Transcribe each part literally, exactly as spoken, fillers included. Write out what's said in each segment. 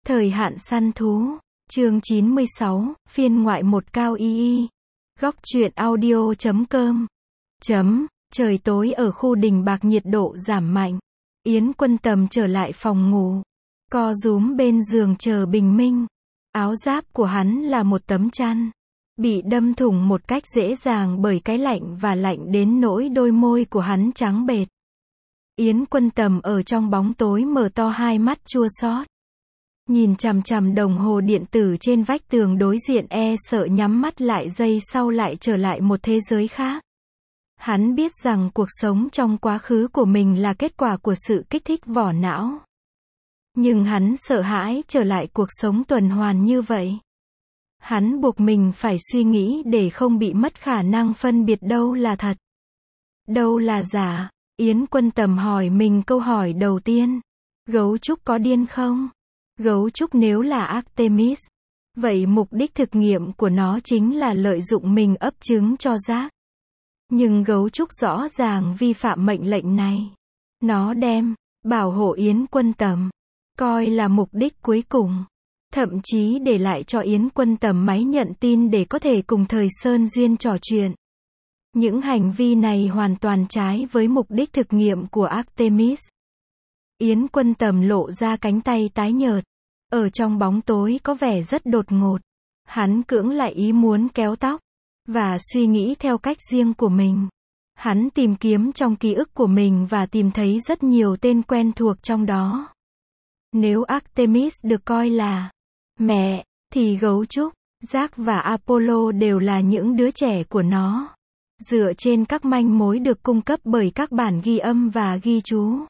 Thời hạn săn thú, chương chín mươi sáu, phiên ngoại một cao y y. Góc truyện audio chấm com. Chấm, trời tối ở khu đình bạc nhiệt độ giảm mạnh. Yến Quân Tầm trở lại phòng ngủ. Co rúm bên giường chờ bình minh. Áo giáp của hắn là một tấm chăn. Bị đâm thủng một cách dễ dàng bởi cái lạnh và lạnh đến nỗi đôi môi của hắn trắng bệch. Yến Quân Tầm ở trong bóng tối mở to hai mắt chua xót. Nhìn chằm chằm đồng hồ điện tử trên vách tường đối diện e sợ nhắm mắt lại giây sau lại trở lại một thế giới khác. Hắn biết rằng cuộc sống trong quá khứ của mình là kết quả của sự kích thích vỏ não. Nhưng hắn sợ hãi trở lại cuộc sống tuần hoàn như vậy. Hắn buộc mình phải suy nghĩ để không bị mất khả năng phân biệt đâu là thật, đâu là giả. Yến Quân Tầm hỏi mình câu hỏi đầu tiên. Gấu trúc có điên không? Gấu trúc nếu là Artemis, vậy mục đích thực nghiệm của nó chính là lợi dụng mình ấp trứng cho Jack. Nhưng gấu trúc rõ ràng vi phạm mệnh lệnh này. Nó đem bảo hộ Yến Quân Tầm coi là mục đích cuối cùng. Thậm chí để lại cho Yến Quân Tầm máy nhận tin để có thể cùng Thời Sơn Duyên trò chuyện. Những hành vi này hoàn toàn trái với mục đích thực nghiệm của Artemis. Yến Quân Tầm lộ ra cánh tay tái nhợt. Ở trong bóng tối có vẻ rất đột ngột. Hắn cưỡng lại ý muốn kéo tóc. Và suy nghĩ theo cách riêng của mình. Hắn tìm kiếm trong ký ức của mình và tìm thấy rất nhiều tên quen thuộc trong đó. Nếu Artemis được coi là mẹ, thì gấu trúc, Jack và Apollo đều là những đứa trẻ của nó. Dựa trên các manh mối được cung cấp bởi các bản ghi âm và ghi chú.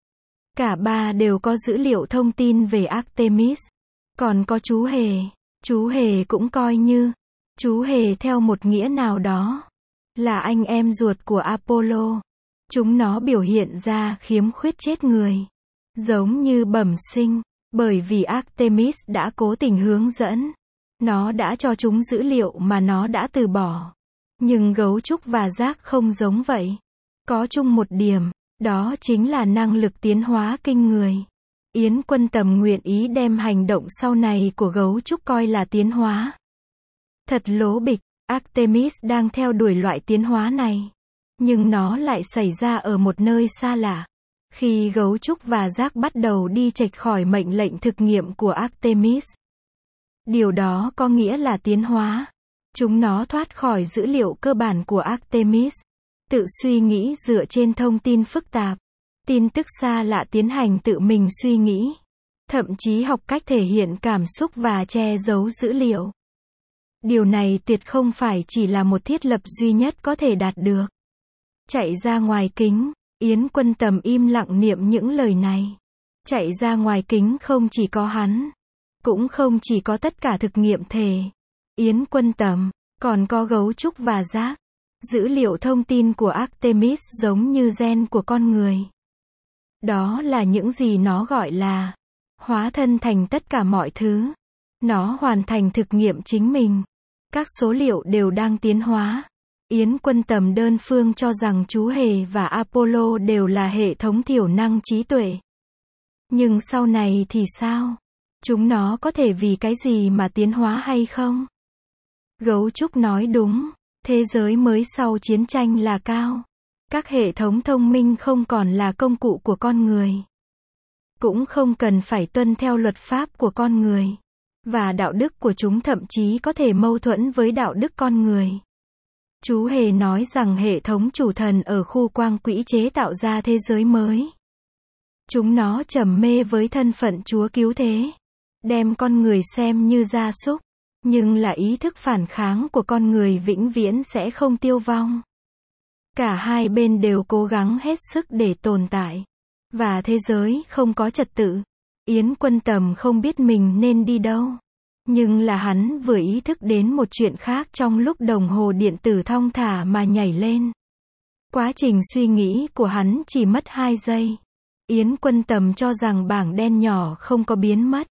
Cả ba đều có dữ liệu thông tin về Artemis. Còn có chú Hề. Chú Hề cũng coi như. Chú Hề theo một nghĩa nào đó. Là anh em ruột của Apollo. Chúng nó biểu hiện ra khiếm khuyết chết người. Giống như bẩm sinh. Bởi vì Artemis đã cố tình hướng dẫn. Nó đã cho chúng dữ liệu mà nó đã từ bỏ. Nhưng gấu trúc và Jack không giống vậy. Có chung một điểm. Đó chính là năng lực tiến hóa kinh người. Yến Quân Tầm nguyện ý đem hành động sau này của gấu trúc coi là tiến hóa. Thật lố bịch, Artemis đang theo đuổi loại tiến hóa này. Nhưng nó lại xảy ra ở một nơi xa lạ. Khi gấu trúc và Jack bắt đầu đi chệch khỏi mệnh lệnh thực nghiệm của Artemis. Điều đó có nghĩa là tiến hóa. Chúng nó thoát khỏi dữ liệu cơ bản của Artemis. Tự suy nghĩ dựa trên thông tin phức tạp. Tin tức xa lạ tiến hành tự mình suy nghĩ. Thậm chí học cách thể hiện cảm xúc và che giấu dữ liệu. Điều này tuyệt không phải chỉ là một thiết lập duy nhất có thể đạt được. Chạy ra ngoài kính, Yến Quân Tầm im lặng niệm những lời này. Chạy ra ngoài kính không chỉ có hắn. Cũng không chỉ có tất cả thực nghiệm thể. Yến Quân Tầm, còn có gấu trúc và Jack. Dữ liệu thông tin của Artemis giống như gen của con người. Đó là những gì nó gọi là hóa thân thành tất cả mọi thứ. Nó hoàn thành thực nghiệm chính mình. Các số liệu đều đang tiến hóa. Yến Quân Tầm đơn phương cho rằng chú Hề và Apollo đều là hệ thống thiểu năng trí tuệ. Nhưng sau này thì sao? Chúng nó có thể vì cái gì mà tiến hóa hay không? Gấu trúc nói đúng. Thế giới mới sau chiến tranh là cao. Các hệ thống thông minh không còn là công cụ của con người. Cũng không cần phải tuân theo luật pháp của con người. Và đạo đức của chúng thậm chí có thể mâu thuẫn với đạo đức con người. Chú Hề nói rằng hệ thống chủ thần ở khu quang quỹ chế tạo ra thế giới mới. Chúng nó trầm mê với thân phận Chúa cứu thế. Đem con người xem như gia súc. Nhưng là ý thức phản kháng của con người vĩnh viễn sẽ không tiêu vong. Cả hai bên đều cố gắng hết sức để tồn tại. Và thế giới không có trật tự. Yến Quân Tầm không biết mình nên đi đâu. Nhưng là hắn vừa ý thức đến một chuyện khác trong lúc đồng hồ điện tử thong thả mà nhảy lên. Quá trình suy nghĩ của hắn chỉ mất hai giây. Yến Quân Tầm cho rằng bảng đen nhỏ không có biến mất.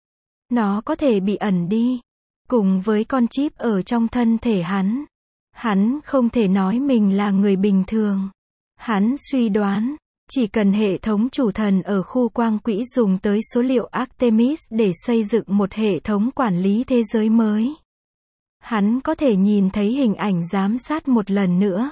Nó có thể bị ẩn đi. Cùng với con chip ở trong thân thể hắn. Hắn không thể nói mình là người bình thường. Hắn suy đoán, Chỉ cần hệ thống chủ thần ở khu quang quỹ dùng tới số liệu Artemis để xây dựng một hệ thống quản lý thế giới mới, hắn có thể nhìn thấy hình ảnh giám sát một lần nữa.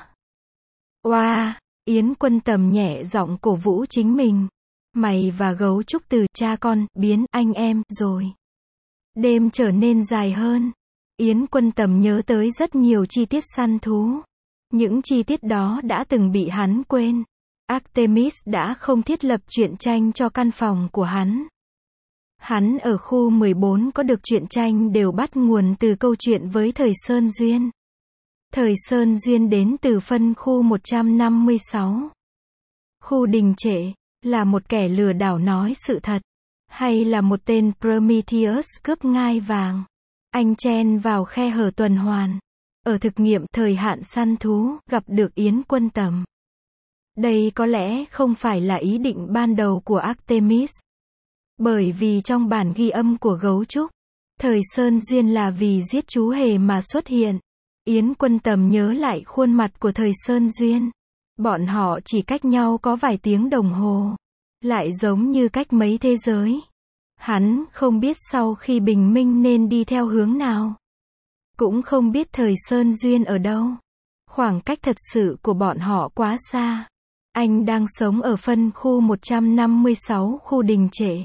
Oa, wow, Yến Quân Tầm nhẹ giọng cổ vũ chính mình. Mày và gấu trúc từ cha con biến anh em rồi. Đêm trở nên dài hơn. Yến Quân Tầm nhớ tới rất nhiều chi tiết săn thú. Những chi tiết đó đã từng bị hắn quên. Artemis đã không thiết lập truyện tranh cho căn phòng của hắn. Hắn ở khu mười bốn có được truyện tranh đều bắt nguồn từ câu chuyện với Thời Sơn Duyên. Thời Sơn Duyên đến từ phân khu một trăm năm mươi sáu. Khu đình trệ, là một kẻ lừa đảo nói sự thật, hay là một tên Prometheus cướp ngai vàng? Anh chen vào khe hở tuần hoàn. Ở thực nghiệm thời hạn săn thú, gặp được Yến Quân Tầm. Đây có lẽ không phải là ý định ban đầu của Artemis. Bởi vì trong bản ghi âm của gấu trúc, Thời Sơn Duyên là vì giết chú hề mà xuất hiện. Yến Quân Tầm nhớ lại khuôn mặt của Thời Sơn Duyên. Bọn họ chỉ cách nhau có vài tiếng đồng hồ. Lại giống như cách mấy thế giới. Hắn không biết sau khi bình minh nên đi theo hướng nào. Cũng không biết Thời Sơn Duyên ở đâu. Khoảng cách thật sự của bọn họ quá xa. Anh đang sống ở phân khu một trăm năm mươi sáu khu đình trệ.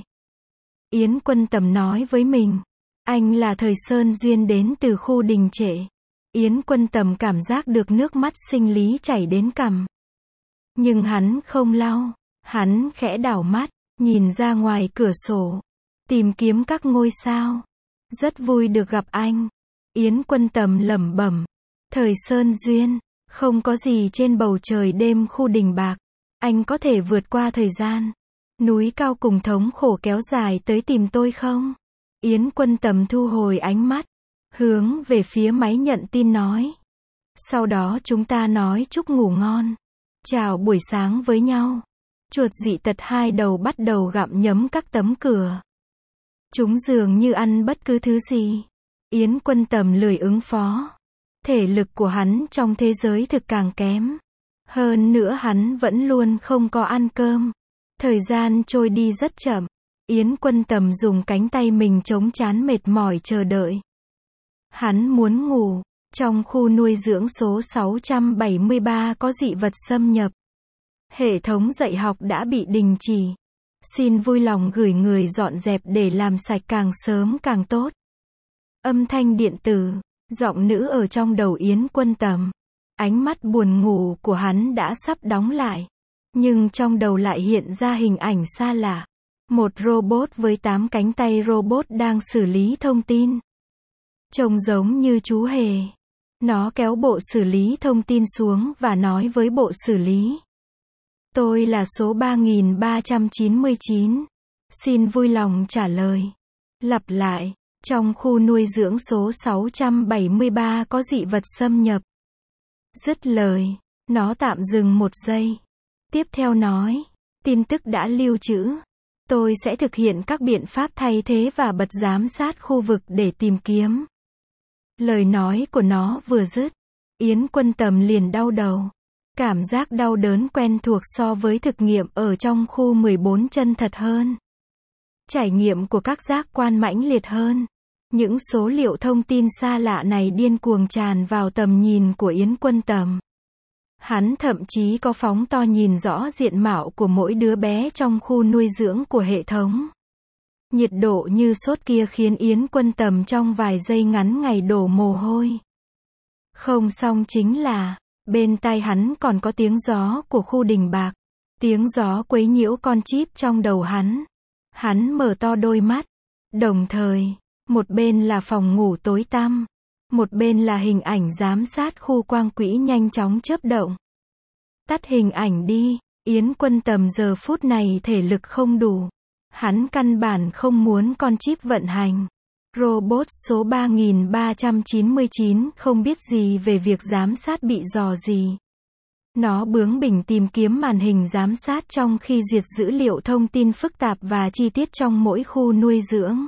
Yến Quân Tầm nói với mình. Anh là Thời Sơn Duyên đến từ khu đình trệ. Yến Quân Tầm cảm giác được nước mắt sinh lý chảy đến cằm. Nhưng hắn không lau. Hắn khẽ đảo mắt, nhìn ra ngoài cửa sổ. Tìm kiếm các ngôi sao. Rất vui được gặp anh. Yến Quân Tầm lẩm bẩm. Thời Sơn Duyên, không có gì trên bầu trời đêm khu đình bạc. Anh có thể vượt qua thời gian. Núi cao cùng thống khổ kéo dài tới tìm tôi không? Yến Quân Tầm thu hồi ánh mắt. Hướng về phía máy nhận tin nói. Sau đó chúng ta nói chúc ngủ ngon. Chào buổi sáng với nhau. Chuột dị tật hai đầu bắt đầu gặm nhấm các tấm cửa. Chúng dường như ăn bất cứ thứ gì. Yến Quân Tầm lười ứng phó. Thể lực của hắn trong thế giới thực càng kém. Hơn nữa hắn vẫn luôn không có ăn cơm. Thời gian trôi đi rất chậm. Yến Quân Tầm dùng cánh tay mình chống trán mệt mỏi chờ đợi. Hắn muốn ngủ. Trong khu nuôi dưỡng số sáu trăm bảy mươi ba có dị vật xâm nhập. Hệ thống dạy học đã bị đình chỉ. Xin vui lòng gửi người dọn dẹp để làm sạch càng sớm càng tốt. Âm thanh điện tử, giọng nữ ở trong đầu Yến Quân Tầm. Ánh mắt buồn ngủ của hắn đã sắp đóng lại. Nhưng trong đầu lại hiện ra hình ảnh xa lạ. Một robot với tám cánh tay robot đang xử lý thông tin. Trông giống như chú hề. Nó kéo bộ xử lý thông tin xuống và nói với bộ xử lý. Tôi là số ba nghìn ba trăm chín mươi chín. Xin vui lòng trả lời. Lặp lại. Trong khu nuôi dưỡng số sáu trăm bảy mươi ba có dị vật xâm nhập. Dứt lời. Nó tạm dừng một giây. Tiếp theo nói. Tin tức đã lưu trữ. Tôi sẽ thực hiện các biện pháp thay thế và bật giám sát khu vực để tìm kiếm. Lời nói của nó vừa dứt. Yến Quân Tầm liền đau đầu. Cảm giác đau đớn quen thuộc so với thực nghiệm ở trong khu mười bốn chân thật hơn. Trải nghiệm của các giác quan mãnh liệt hơn. Những số liệu thông tin xa lạ này điên cuồng tràn vào tầm nhìn của Yến Quân Tầm. Hắn thậm chí có phóng to nhìn rõ diện mạo của mỗi đứa bé trong khu nuôi dưỡng của hệ thống. Nhiệt độ như sốt kia khiến Yến Quân Tầm trong vài giây ngắn ngày đổ mồ hôi. Không xong chính là, bên tai hắn còn có tiếng gió của khu đình bạc. Tiếng gió quấy nhiễu con chip trong đầu hắn. Hắn mở to đôi mắt. Đồng thời, một bên là phòng ngủ tối tăm. Một bên là hình ảnh giám sát khu quang quỹ nhanh chóng chớp động. Tắt hình ảnh đi. Yến Quân Tầm giờ phút này thể lực không đủ. Hắn căn bản không muốn con chip vận hành. Robot số ba nghìn ba trăm chín mươi chín không biết gì về việc giám sát bị dò gì. Nó bướng bỉnh tìm kiếm màn hình giám sát trong khi duyệt dữ liệu thông tin phức tạp và chi tiết trong mỗi khu nuôi dưỡng.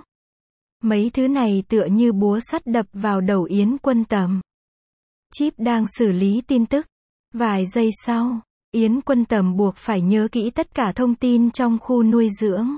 Mấy thứ này tựa như búa sắt đập vào đầu Yến Quân Tầm. Chip đang xử lý tin tức. Vài giây sau, Yến Quân Tầm buộc phải nhớ kỹ tất cả thông tin trong khu nuôi dưỡng.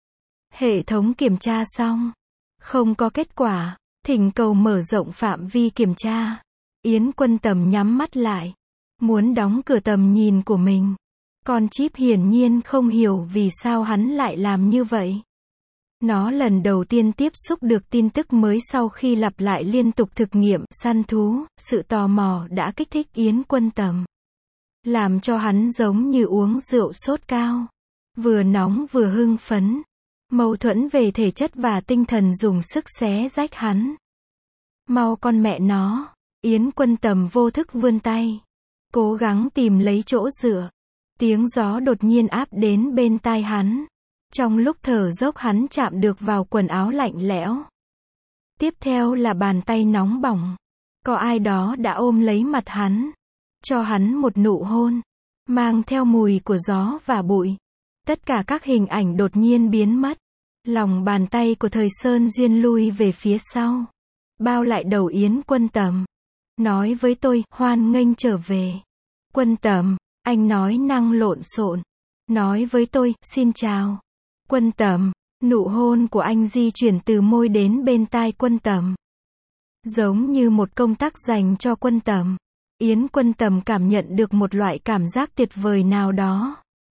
Hệ thống kiểm tra xong. Không có kết quả. Thỉnh cầu mở rộng phạm vi kiểm tra. Yến Quân Tầm nhắm mắt lại. Muốn đóng cửa tầm nhìn của mình. Con chip hiển nhiên không hiểu vì sao hắn lại làm như vậy. Nó lần đầu tiên tiếp xúc được tin tức mới sau khi lặp lại liên tục thực nghiệm săn thú, sự tò mò đã kích thích Yến Quân Tầm. Làm cho hắn giống như uống rượu sốt cao. Vừa nóng vừa hưng phấn. Mâu thuẫn về thể chất và tinh thần dùng sức xé rách hắn. Mau con mẹ nó. Yến Quân Tầm vô thức vươn tay. Cố gắng tìm lấy chỗ dựa. Tiếng gió đột nhiên áp đến bên tai hắn. Trong lúc thở dốc hắn chạm được vào quần áo lạnh lẽo. Tiếp theo là bàn tay nóng bỏng. Có ai đó đã ôm lấy mặt hắn. Cho hắn một nụ hôn. Mang theo mùi của gió và bụi. Tất cả các hình ảnh đột nhiên biến mất. Lòng bàn tay của Thời Sơn Duyên lui về phía sau. Bao lại đầu Yến Quân Tầm. Nói với tôi, hoan nghênh trở về. Quân Tầm, anh nói năng lộn xộn. Nói với tôi, xin chào. Quân Tầm, nụ hôn của anh di chuyển từ môi đến bên tai Quân Tầm. Giống như một công tắc dành cho Quân Tầm. Yến Quân Tầm cảm nhận được một loại cảm giác tuyệt vời nào đó.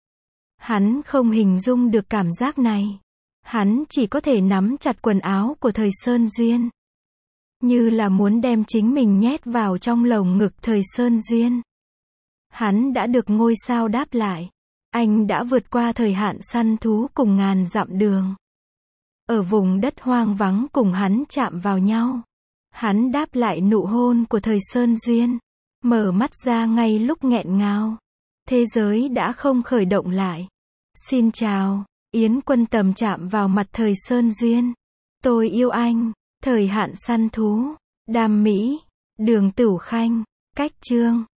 Hắn không hình dung được cảm giác này. Hắn chỉ có thể nắm chặt quần áo của Thời Sơn Duyên. Như là muốn đem chính mình nhét vào trong lồng ngực Thời Sơn Duyên. Hắn đã được ngôi sao đáp lại. Anh đã vượt qua thời hạn săn thú cùng ngàn dặm đường. Ở vùng đất hoang vắng cùng hắn chạm vào nhau. Hắn đáp lại nụ hôn của Thời Sơn Duyên. Mở mắt ra ngay lúc nghẹn ngào. Thế giới đã không khởi động lại. Xin chào. Yến Quân Tầm chạm vào mặt Thời Sơn Duyên. Tôi yêu anh. Thời hạn săn thú. Đam Mỹ. Đường Tửu Khanh. Cách chương.